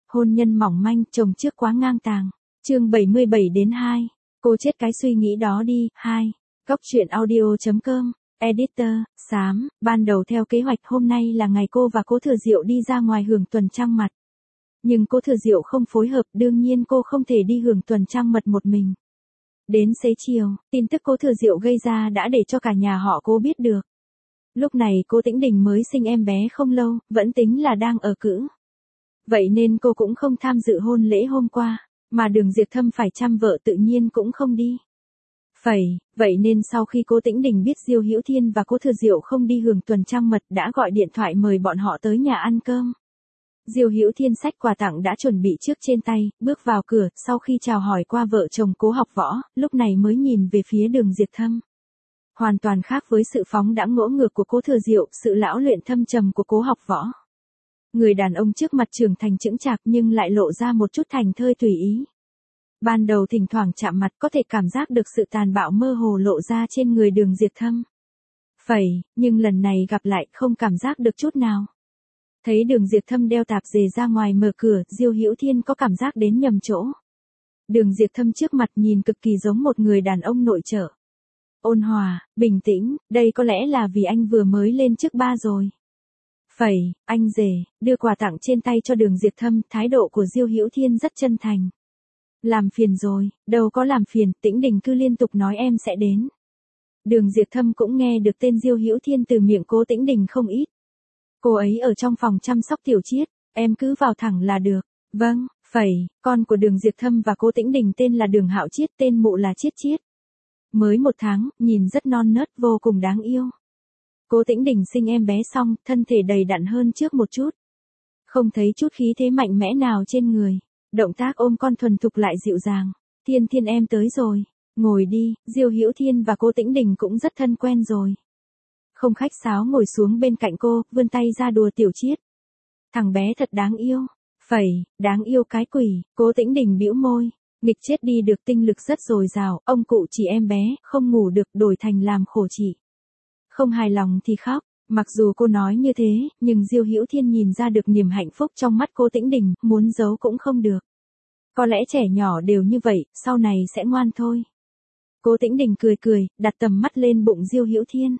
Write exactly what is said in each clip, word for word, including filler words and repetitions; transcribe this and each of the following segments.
Hôn nhân mỏng manh, chồng trước quá ngang tàng. Chương bảy mươi bảy đến hai. Cô chết cái suy nghĩ đó đi. hai. Góc truyện audio chấm com. Editor, Xám, ban đầu theo kế hoạch hôm nay là ngày cô và Cố Thừa Diệu đi ra ngoài hưởng tuần trăng mật. Nhưng Cố Thừa Diệu không phối hợp, đương nhiên cô không thể đi hưởng tuần trăng mật một mình. Đến xế chiều, tin tức Cố Thừa Diệu gây ra đã để cho cả nhà họ Cố biết được. Lúc này Cố Tĩnh Đình mới sinh em bé không lâu, vẫn tính là đang ở cữ. Vậy nên cô cũng không tham dự hôn lễ hôm qua, mà Đường Diệp Thâm phải chăm vợ tự nhiên cũng không đi. Phẩy, vậy nên sau khi Cố Tĩnh Đình biết Diêu Hữu Thiên và Cố Thừa Diệu không đi hưởng tuần trăng mật đã gọi điện thoại mời bọn họ tới nhà ăn cơm. Diêu Hữu Thiên xách quà tặng đã chuẩn bị trước trên tay, bước vào cửa, sau khi chào hỏi qua vợ chồng Cố Học Võ, lúc này mới nhìn về phía Đường Diệp Thâm. Hoàn toàn khác với sự phóng đãng ngỗ ngược của Cố Thừa Diệu, sự lão luyện thâm trầm của Cố Học Võ. Người đàn ông trước mặt trưởng thành chững chạc nhưng lại lộ ra một chút thành thơi tùy ý. Ban đầu thỉnh thoảng chạm mặt có thể cảm giác được sự tàn bạo mơ hồ lộ ra trên người Đường Diệp Thâm. Phẩy, nhưng lần này gặp lại không cảm giác được chút nào. Thấy Đường Diệp Thâm đeo tạp dề ra ngoài mở cửa, Diêu Hữu Thiên có cảm giác đến nhầm chỗ. Đường Diệp Thâm trước mặt nhìn cực kỳ giống một người đàn ông nội trợ. Ôn hòa, bình tĩnh, đây có lẽ là vì anh vừa mới lên chức ba rồi. Phẩy, anh rể, đưa quà tặng trên tay cho Đường Diệp Thâm, thái độ của Diêu Hữu Thiên rất chân thành. Làm phiền rồi, đâu có làm phiền, Tĩnh Đình cứ liên tục nói em sẽ đến. Đường Diệp Thâm cũng nghe được tên Diêu Hữu Thiên từ miệng Cố Tĩnh Đình không ít. Cô ấy ở trong phòng chăm sóc Tiểu Chiết, em cứ vào thẳng là được. Vâng, phẩy, con của Đường Diệp Thâm và Cố Tĩnh Đình tên là Đường Hạo Chiết, tên mụ là Chiết Chiết. Mới một tháng, nhìn rất non nớt, vô cùng đáng yêu. Cố Tĩnh Đình sinh em bé xong, thân thể đầy đặn hơn trước một chút. Không thấy chút khí thế mạnh mẽ nào trên người. Động tác ôm con thuần thục lại dịu dàng. Thiên Thiên em tới rồi. Ngồi đi, Diêu Hữu Thiên và Cố Tĩnh Đình cũng rất thân quen rồi. Không khách sáo ngồi xuống bên cạnh cô, vươn tay ra đùa Tiểu Chiết. Thằng bé thật đáng yêu. Phẩy, đáng yêu cái quỷ, Cố Tĩnh Đình bĩu môi. Nghịch chết đi được, tinh lực rất dồi dào, ông cụ chỉ em bé, không ngủ được đổi thành làm khổ chị. Không hài lòng thì khóc. Mặc dù cô nói như thế, nhưng Diêu Hữu Thiên nhìn ra được niềm hạnh phúc trong mắt Cố Tĩnh Đình, muốn giấu cũng không được. Có lẽ trẻ nhỏ đều như vậy, sau này sẽ ngoan thôi. Cố Tĩnh Đình cười cười, đặt tầm mắt lên bụng Diêu Hữu Thiên.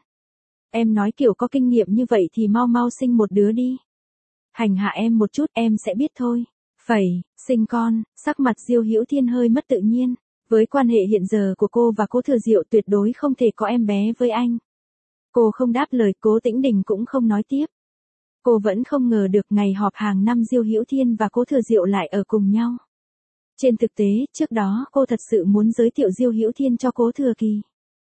Em nói kiểu có kinh nghiệm như vậy thì mau mau sinh một đứa đi. Hành hạ em một chút, em sẽ biết thôi. Phẩy, sinh con, sắc mặt Diêu Hữu Thiên hơi mất tự nhiên. Với quan hệ hiện giờ của cô và Cố Thừa Diệu tuyệt đối không thể có em bé với anh. Cô không đáp lời, Cố Tĩnh Đình cũng không nói tiếp. Cô vẫn không ngờ được ngày họp hàng năm Diêu Hữu Thiên và Cố Thừa Diệu lại ở cùng nhau. Trên thực tế, trước đó cô thật sự muốn giới thiệu Diêu Hữu Thiên cho Cố Thừa Kỳ.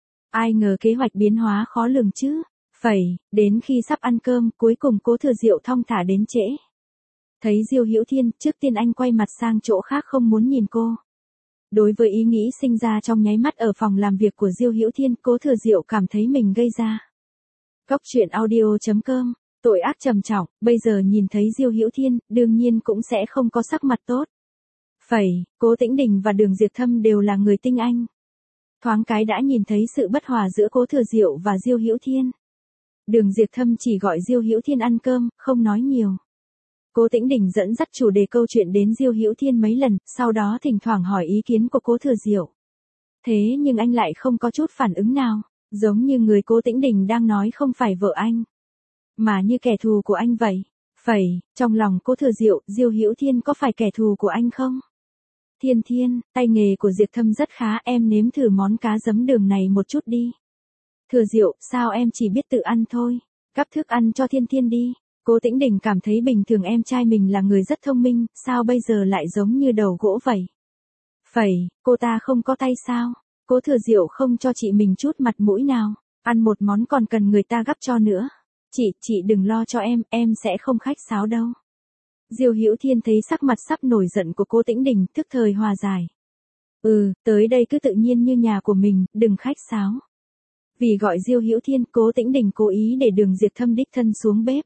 Ai ngờ kế hoạch biến hóa khó lường chứ. Phẩy, đến khi sắp ăn cơm, cuối cùng Cố Thừa Diệu thong thả đến trễ. Thấy Diêu Hữu Thiên, trước tiên anh quay mặt sang chỗ khác không muốn nhìn cô. Đối với ý nghĩ sinh ra trong nháy mắt ở phòng làm việc của Diêu Hữu Thiên, Cố Thừa Diệu cảm thấy mình gây ra. Góc truyện audio chấm com, tội ác trầm trọng, bây giờ nhìn thấy Diêu Hữu Thiên, đương nhiên cũng sẽ không có sắc mặt tốt. Phẩy, Cố Tĩnh Đình và Đường Diệp Thâm đều là người tinh anh. Thoáng cái đã nhìn thấy sự bất hòa giữa Cố Thừa Diệu và Diêu Hữu Thiên. Đường Diệp Thâm chỉ gọi Diêu Hữu Thiên ăn cơm, không nói nhiều. Cố Tĩnh Đình dẫn dắt chủ đề câu chuyện đến Diêu Hữu Thiên mấy lần, sau đó thỉnh thoảng hỏi ý kiến của Cố Thừa Diệu. Thế nhưng anh lại không có chút phản ứng nào, giống như người Cố Tĩnh Đình đang nói không phải vợ anh, mà như kẻ thù của anh vậy. Phẩy, trong lòng Cố Thừa Diệu, Diêu Hữu Thiên có phải kẻ thù của anh không? Thiên Thiên, tay nghề của Diệp Thâm rất khá, em nếm thử món cá giấm đường này một chút đi. Thừa Diệu, sao em chỉ biết tự ăn thôi, gắp thức ăn cho Thiên Thiên đi. Cố Tĩnh Đình cảm thấy bình thường em trai mình là người rất thông minh, sao bây giờ lại giống như đầu gỗ vậy? Phẩy, cô ta không có tay sao? Cố Thừa Diệu không cho chị mình chút mặt mũi nào, ăn một món còn cần người ta gắp cho nữa. Chị, chị đừng lo cho em, em sẽ không khách sáo đâu. Diêu Hữu Thiên thấy sắc mặt sắp nổi giận của Cố Tĩnh Đình, tức thời hòa giải. Ừ, tới đây cứ tự nhiên như nhà của mình, đừng khách sáo. Vì gọi Diêu Hữu Thiên, Cố Tĩnh Đình cố ý để Đường Diệp Thâm đích thân xuống bếp.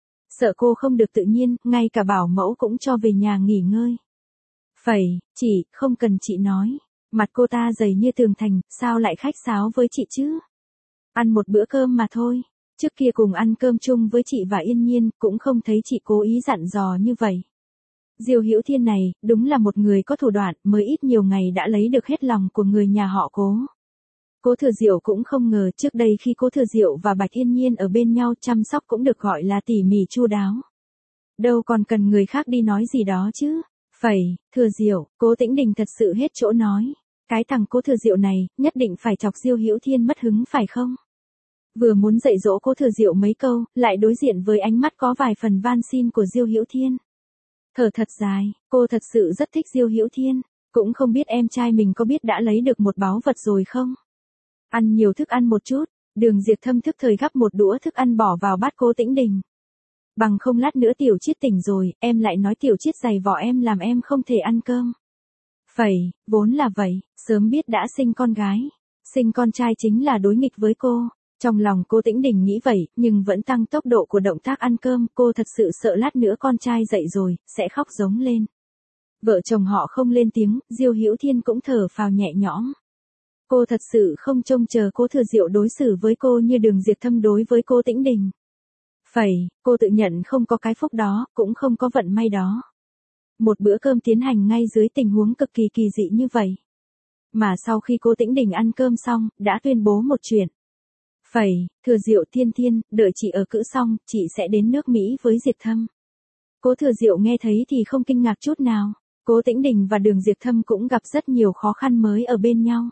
Sợ cô không được tự nhiên, ngay cả bảo mẫu cũng cho về nhà nghỉ ngơi. Phẩy, chị, không cần chị nói. Mặt cô ta dày như tường thành, sao lại khách sáo với chị chứ? Ăn một bữa cơm mà thôi. Trước kia cùng ăn cơm chung với chị và Yên Nhiên, cũng không thấy chị cố ý dặn dò như vậy. Diêu Hữu Thiên này, đúng là một người có thủ đoạn, mới ít nhiều ngày đã lấy được hết lòng của người nhà họ Cố. Cố Thừa Diệu cũng không ngờ trước đây khi Cố Thừa Diệu và Bạch Yên Nhiên ở bên nhau chăm sóc cũng được gọi là tỉ mỉ chu đáo. Đâu còn cần người khác đi nói gì đó chứ. Phẩy, Thừa Diệu, Cố Tĩnh Đình thật sự hết chỗ nói. Cái thằng Cố Thừa Diệu này, nhất định phải chọc Diêu Hữu Thiên mất hứng phải không? Vừa muốn dạy dỗ Cố Thừa Diệu mấy câu, lại đối diện với ánh mắt có vài phần van xin của Diêu Hữu Thiên. Thở thật dài, cô thật sự rất thích Diêu Hữu Thiên, cũng không biết em trai mình có biết đã lấy được một báu vật rồi không? Ăn nhiều thức ăn một chút, Đường Diệp Thâm thức thời gắp một đũa thức ăn bỏ vào bát Cố Tĩnh Đình. Bằng không lát nữa Tiểu Chiết tỉnh rồi, em lại nói Tiểu Chiết giày vò em làm em không thể ăn cơm. Phẩy, vốn là vậy, sớm biết đã sinh con gái. Sinh con trai chính là đối nghịch với cô. Trong lòng Cố Tĩnh Đình nghĩ vậy, nhưng vẫn tăng tốc độ của động tác ăn cơm, cô thật sự sợ lát nữa con trai dậy rồi, sẽ khóc giống lên. Vợ chồng họ không lên tiếng, Diêu Hữu Thiên cũng thở phào nhẹ nhõm. Cô thật sự không trông chờ Cố Thừa Diệu đối xử với cô như Đường Diệp Thâm đối với Cố Tĩnh Đình. Phẩy, cô tự nhận không có cái phúc đó, cũng không có vận may đó. Một bữa cơm tiến hành ngay dưới tình huống cực kỳ kỳ dị như vậy. Mà sau khi Cố Tĩnh Đình ăn cơm xong, đã tuyên bố một chuyện. Phẩy, Thừa Diệu Thiên Thiên, đợi chị ở cữ xong, chị sẽ đến nước Mỹ với Diệp Thâm. Cố Thừa Diệu nghe thấy thì không kinh ngạc chút nào. Cố Tĩnh Đình và Đường Diệp Thâm cũng gặp rất nhiều khó khăn mới ở bên nhau.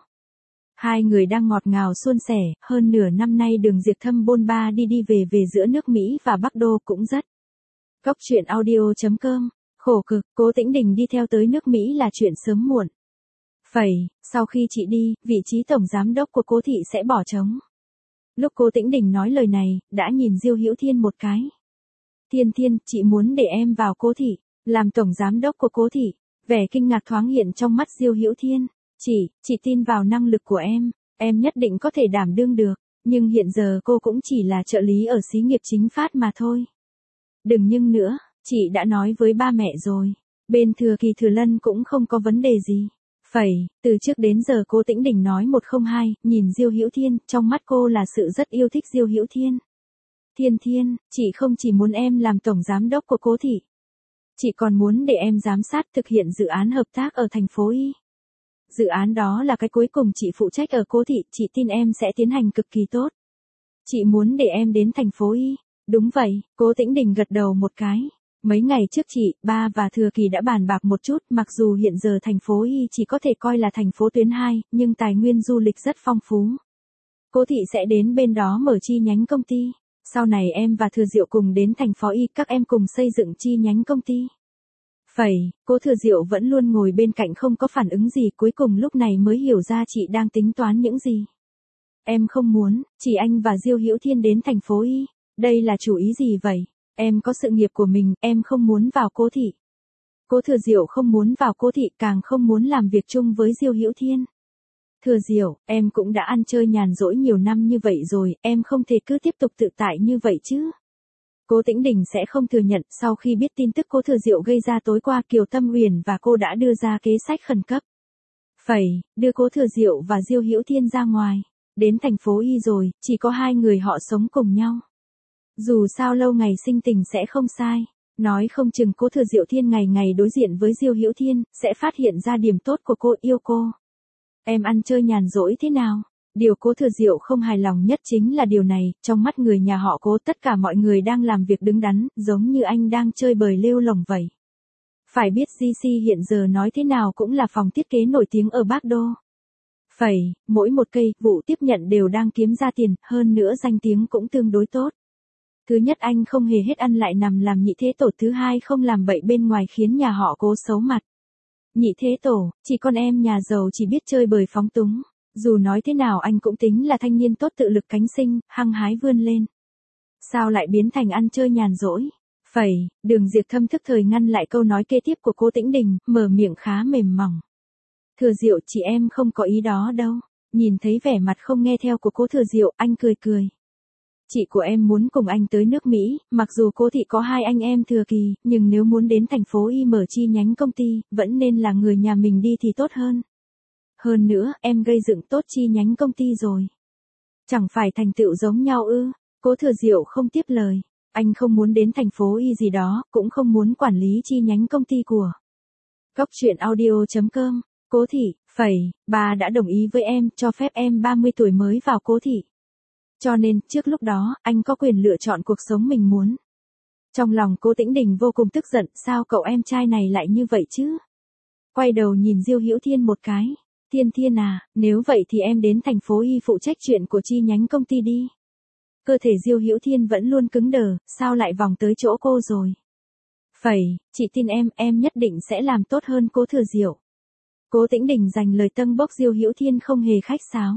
Hai người đang ngọt ngào suôn sẻ, hơn nửa năm nay Đường Diệp Thâm bôn ba đi đi về về giữa nước Mỹ và Bắc Đô cũng rất. Góc truyện audio chấm com, khổ cực, Cố Tĩnh Đình đi theo tới nước Mỹ là chuyện sớm muộn. Phẩy, sau khi chị đi, vị trí tổng giám đốc của Cố thị sẽ bỏ trống. Lúc Cố Tĩnh Đình nói lời này, đã nhìn Diêu Hữu Thiên một cái. Thiên Thiên, chị muốn để em vào Cố thị, làm tổng giám đốc của Cố thị. Vẻ kinh ngạc thoáng hiện trong mắt Diêu Hữu Thiên. Chị, chị tin vào năng lực của em, em nhất định có thể đảm đương được, nhưng hiện giờ cô cũng chỉ là trợ lý ở xí nghiệp chính phát mà thôi. Đừng nhưng nữa, chị đã nói với ba mẹ rồi, bên Thừa Kỳ Thừa Lân cũng không có vấn đề gì. Phẩy, từ trước đến giờ Cố Tĩnh Đình nói một không hai, nhìn Diêu Hữu Thiên, trong mắt cô là sự rất yêu thích Diêu Hữu Thiên. Thiên Thiên, chị không chỉ muốn em làm tổng giám đốc của Cố thị, chị còn muốn để em giám sát thực hiện dự án hợp tác ở thành phố Y. Dự án đó là cái cuối cùng chị phụ trách ở Cố thị, chị tin em sẽ tiến hành cực kỳ tốt. Chị muốn để em đến thành phố Y. Đúng vậy, Cố Tĩnh Đình gật đầu một cái. Mấy ngày trước chị, ba và Thừa Kỳ đã bàn bạc một chút, mặc dù hiện giờ thành phố Y chỉ có thể coi là thành phố tuyến hai, nhưng tài nguyên du lịch rất phong phú. Cố thị sẽ đến bên đó mở chi nhánh công ty. Sau này em và Thừa Diệu cùng đến thành phố Y, các em cùng xây dựng chi nhánh công ty. Phẩy, Cố Thừa Diệu vẫn luôn ngồi bên cạnh không có phản ứng gì, cuối cùng lúc này mới hiểu ra chị đang tính toán những gì. Em không muốn, chỉ anh và Diêu Hữu Thiên đến thành phố Y, đây là chủ ý gì vậy? Em có sự nghiệp của mình, em không muốn vào Cố thị. Cố Thừa Diệu không muốn vào Cố thị, càng không muốn làm việc chung với Diêu Hữu Thiên. Thừa Diệu, em cũng đã ăn chơi nhàn rỗi nhiều năm như vậy rồi, em không thể cứ tiếp tục tự tại như vậy chứ. Cố Tĩnh Đình sẽ không thừa nhận, sau khi biết tin tức Cố Thừa Diệu gây ra tối qua, Kiều Tâm Uyển và cô đã đưa ra kế sách khẩn cấp. Phẩy, đưa Cố Thừa Diệu và Diêu Hữu Thiên ra ngoài. Đến thành phố Y rồi, chỉ có hai người họ sống cùng nhau. Dù sao lâu ngày sinh tình sẽ không sai. Nói không chừng Cố Thừa Diệu Thiên ngày ngày đối diện với Diêu Hữu Thiên, sẽ phát hiện ra điểm tốt của cô, yêu cô. Em ăn chơi nhàn rỗi thế nào? Điều Cố Thừa Diệu không hài lòng nhất chính là điều này, trong mắt người nhà họ Cố tất cả mọi người đang làm việc đứng đắn, giống như anh đang chơi bời lêu lổng vậy. Phải biết giê xê hiện giờ nói thế nào cũng là phòng thiết kế nổi tiếng ở Bắc Đô. Phẩy, mỗi một cây, vụ tiếp nhận đều đang kiếm ra tiền, hơn nữa danh tiếng cũng tương đối tốt. Thứ nhất anh không hề hết ăn lại nằm làm nhị thế tổ, thứ hai không làm bậy bên ngoài khiến nhà họ Cố xấu mặt. Nhị thế tổ, chỉ con em nhà giàu chỉ biết chơi bời phóng túng. Dù nói thế nào anh cũng tính là thanh niên tốt tự lực cánh sinh, hăng hái vươn lên. Sao lại biến thành ăn chơi nhàn rỗi? Phẩy, Đường Diệp Thâm thức thời ngăn lại câu nói kế tiếp của Cố Tĩnh Đình, mở miệng khá mềm mỏng. Thừa Diệu, chị em không có ý đó đâu. Nhìn thấy vẻ mặt không nghe theo của Cố Thừa Diệu, anh cười cười. Chị của em muốn cùng anh tới nước Mỹ, mặc dù Cố thị có hai anh em Thừa Kỳ, nhưng nếu muốn đến thành phố Y mở chi nhánh công ty, vẫn nên là người nhà mình đi thì tốt hơn. Hơn nữa, em gây dựng tốt chi nhánh công ty rồi. Chẳng phải thành tựu giống nhau ư? Cố Thừa Diệu không tiếp lời. Anh không muốn đến thành phố Y gì đó, cũng không muốn quản lý chi nhánh công ty của. Góc truyện audio chấm com, Cố Thị, phẩy, bà đã đồng ý với em, cho phép em ba mươi tuổi mới vào Cố Thị. Cho nên, trước lúc đó, anh có quyền lựa chọn cuộc sống mình muốn. Trong lòng Cố Tĩnh Đình vô cùng tức giận, sao cậu em trai này lại như vậy chứ? Quay đầu nhìn Diêu Hữu Thiên một cái. Thiên Thiên à, nếu vậy thì em đến thành phố Y phụ trách chuyện của chi nhánh công ty đi. Cơ thể Diêu Hữu Thiên vẫn luôn cứng đờ, sao lại vòng tới chỗ cô rồi? Phẩy, chị tin em, em nhất định sẽ làm tốt hơn Cố Thừa Diệu. Cố Tĩnh Đình dành lời tâng bốc Diêu Hữu Thiên không hề khách sáo.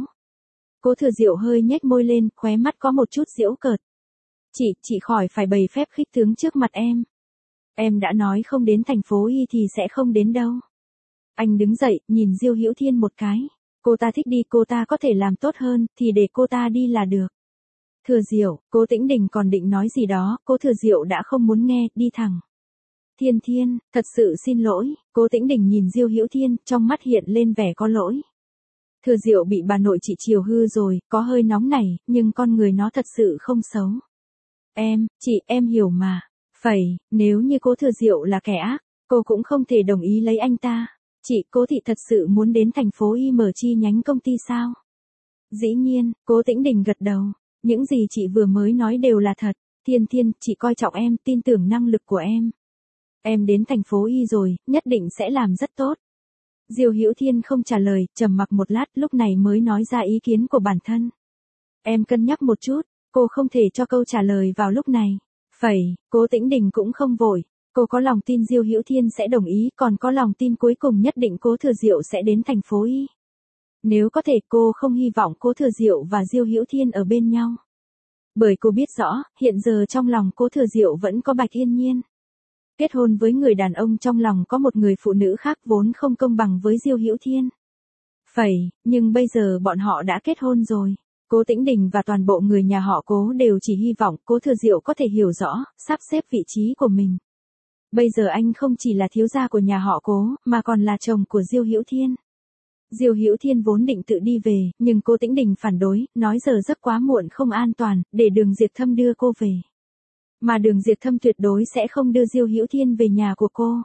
Cố Thừa Diệu hơi nhếch môi lên, khóe mắt có một chút giễu cợt. Chị, chị khỏi phải bày phép khích tướng trước mặt em. Em đã nói không đến thành phố Y thì sẽ không đến đâu. Anh đứng dậy, nhìn Diêu Hữu Thiên một cái. Cô ta thích đi, cô ta có thể làm tốt hơn, thì để cô ta đi là được. Thừa Diệu, Cố Tĩnh Đình còn định nói gì đó, Cố Thừa Diệu đã không muốn nghe, đi thẳng. Thiên Thiên, thật sự xin lỗi, Cố Tĩnh Đình nhìn Diêu Hữu Thiên, trong mắt hiện lên vẻ có lỗi. Thừa Diệu bị bà nội chị chiều hư rồi, có hơi nóng nảy, nhưng con người nó thật sự không xấu. Em, chị, em hiểu mà. Phẩy, nếu như Cố Thừa Diệu là kẻ ác, cô cũng không thể đồng ý lấy anh ta. Chị, Cố Thị thật sự muốn đến thành phố Y mở chi nhánh công ty sao? Dĩ nhiên, Cố Tĩnh Đình gật đầu. Những gì chị vừa mới nói đều là thật. Thiên Thiên, chị coi trọng em, tin tưởng năng lực của em. Em đến thành phố Y rồi, nhất định sẽ làm rất tốt. Diêu Hữu Thiên không trả lời, trầm mặc một lát, lúc này mới nói ra ý kiến của bản thân. Em cân nhắc một chút, cô không thể cho câu trả lời vào lúc này. Phẩy, Cố Tĩnh Đình cũng không vội. Cô có lòng tin Diêu Hữu Thiên sẽ đồng ý, còn có lòng tin cuối cùng nhất định Cố Thừa Diệu sẽ đến thành phố Y. Nếu có thể, cô không hy vọng Cố Thừa Diệu và Diêu Hữu Thiên ở bên nhau. Bởi cô biết rõ, hiện giờ trong lòng Cố Thừa Diệu vẫn có Bạch Yên Nhiên. Kết hôn với người đàn ông trong lòng có một người phụ nữ khác vốn không công bằng với Diêu Hữu Thiên. Phẩy, nhưng bây giờ bọn họ đã kết hôn rồi. Cố Tĩnh Đình và toàn bộ người nhà họ Cố đều chỉ hy vọng Cố Thừa Diệu có thể hiểu rõ, sắp xếp vị trí của mình. Bây giờ anh không chỉ là thiếu gia của nhà họ Cố, mà còn là chồng của Diêu Hữu Thiên. Diêu Hữu Thiên vốn định tự đi về, nhưng Cố Tĩnh Đình phản đối, nói giờ giấc quá muộn không an toàn, để Đường Diệp Thâm đưa cô về. Mà Đường Diệp Thâm tuyệt đối sẽ không đưa Diêu Hữu Thiên về nhà của cô.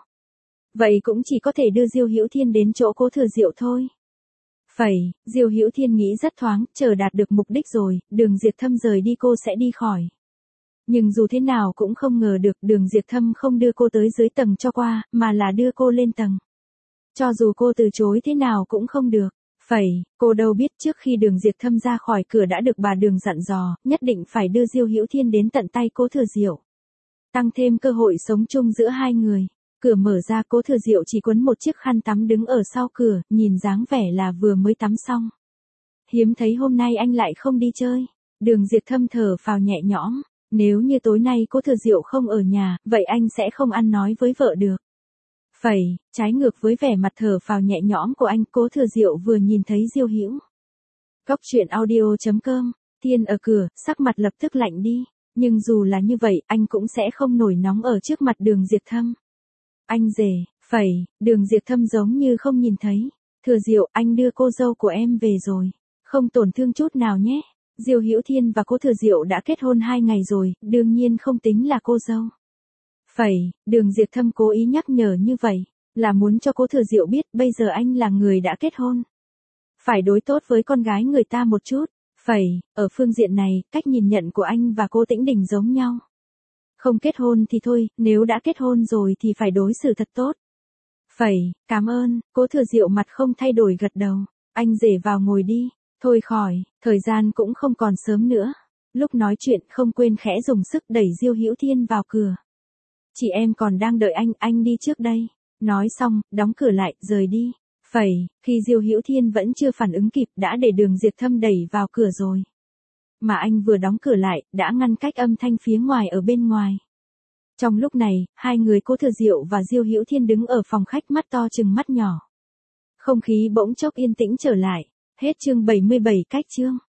Vậy cũng chỉ có thể đưa Diêu Hữu Thiên đến chỗ Cố Thừa Diệu thôi. Phẩy, Diêu Hữu Thiên nghĩ rất thoáng, chờ đạt được mục đích rồi, Đường Diệp Thâm rời đi cô sẽ đi khỏi. Nhưng dù thế nào cũng không ngờ được Đường Diệp Thâm không đưa cô tới dưới tầng cho qua, mà là đưa cô lên tầng. Cho dù cô từ chối thế nào cũng không được. Phẩy, cô đâu biết trước khi Đường Diệp Thâm ra khỏi cửa đã được bà Đường dặn dò, nhất định phải đưa Diêu Hữu Thiên đến tận tay Cố Thừa Diệu. Tăng thêm cơ hội sống chung giữa hai người. Cửa mở ra, Cố Thừa Diệu chỉ quấn một chiếc khăn tắm đứng ở sau cửa, nhìn dáng vẻ là vừa mới tắm xong. Hiếm thấy hôm nay anh lại không đi chơi. Đường Diệp Thâm thở phào nhẹ nhõm. Nếu như tối nay Cố Thừa Diệu không ở nhà, vậy anh sẽ không ăn nói với vợ được. Phẩy, trái ngược với vẻ mặt thở phào nhẹ nhõm của anh, Cố Thừa Diệu vừa nhìn thấy Diêu Hữu. Góc truyện audio chấm com, Thiên ở cửa, sắc mặt lập tức lạnh đi. Nhưng dù là như vậy, anh cũng sẽ không nổi nóng ở trước mặt Đường Diệp Thâm. Anh rể, phẩy, Đường Diệp Thâm giống như không nhìn thấy. Thừa Diệu, anh đưa cô dâu của em về rồi. Không tổn thương chút nào nhé. Diêu Hữu Thiên và Cố Thừa Diệu đã kết hôn hai ngày rồi, đương nhiên không tính là cô dâu. Phẩy, Đường Diệp Thâm cố ý nhắc nhở như vậy, là muốn cho Cố Thừa Diệu biết bây giờ anh là người đã kết hôn. Phải đối tốt với con gái người ta một chút. Phẩy, ở phương diện này, cách nhìn nhận của anh và Cố Tĩnh Đình giống nhau. Không kết hôn thì thôi, nếu đã kết hôn rồi thì phải đối xử thật tốt. Phẩy, cảm ơn, Cố Thừa Diệu mặt không thay đổi gật đầu. Anh rể vào ngồi đi. Thôi khỏi, thời gian cũng không còn sớm nữa. Lúc nói chuyện không quên khẽ dùng sức đẩy Diêu Hữu Thiên vào cửa. Chị em còn đang đợi anh, anh đi trước đây. Nói xong, đóng cửa lại, rời đi. Phẩy, khi Diêu Hữu Thiên vẫn chưa phản ứng kịp đã để Đường Diệp Thâm đẩy vào cửa rồi. Mà anh vừa đóng cửa lại, đã ngăn cách âm thanh phía ngoài ở bên ngoài. Trong lúc này, hai người Cố Thừa Diệu và Diêu Hữu Thiên đứng ở phòng khách mắt to chừng mắt nhỏ. Không khí bỗng chốc yên tĩnh trở lại. Hết chương bảy mươi bảy cách chương.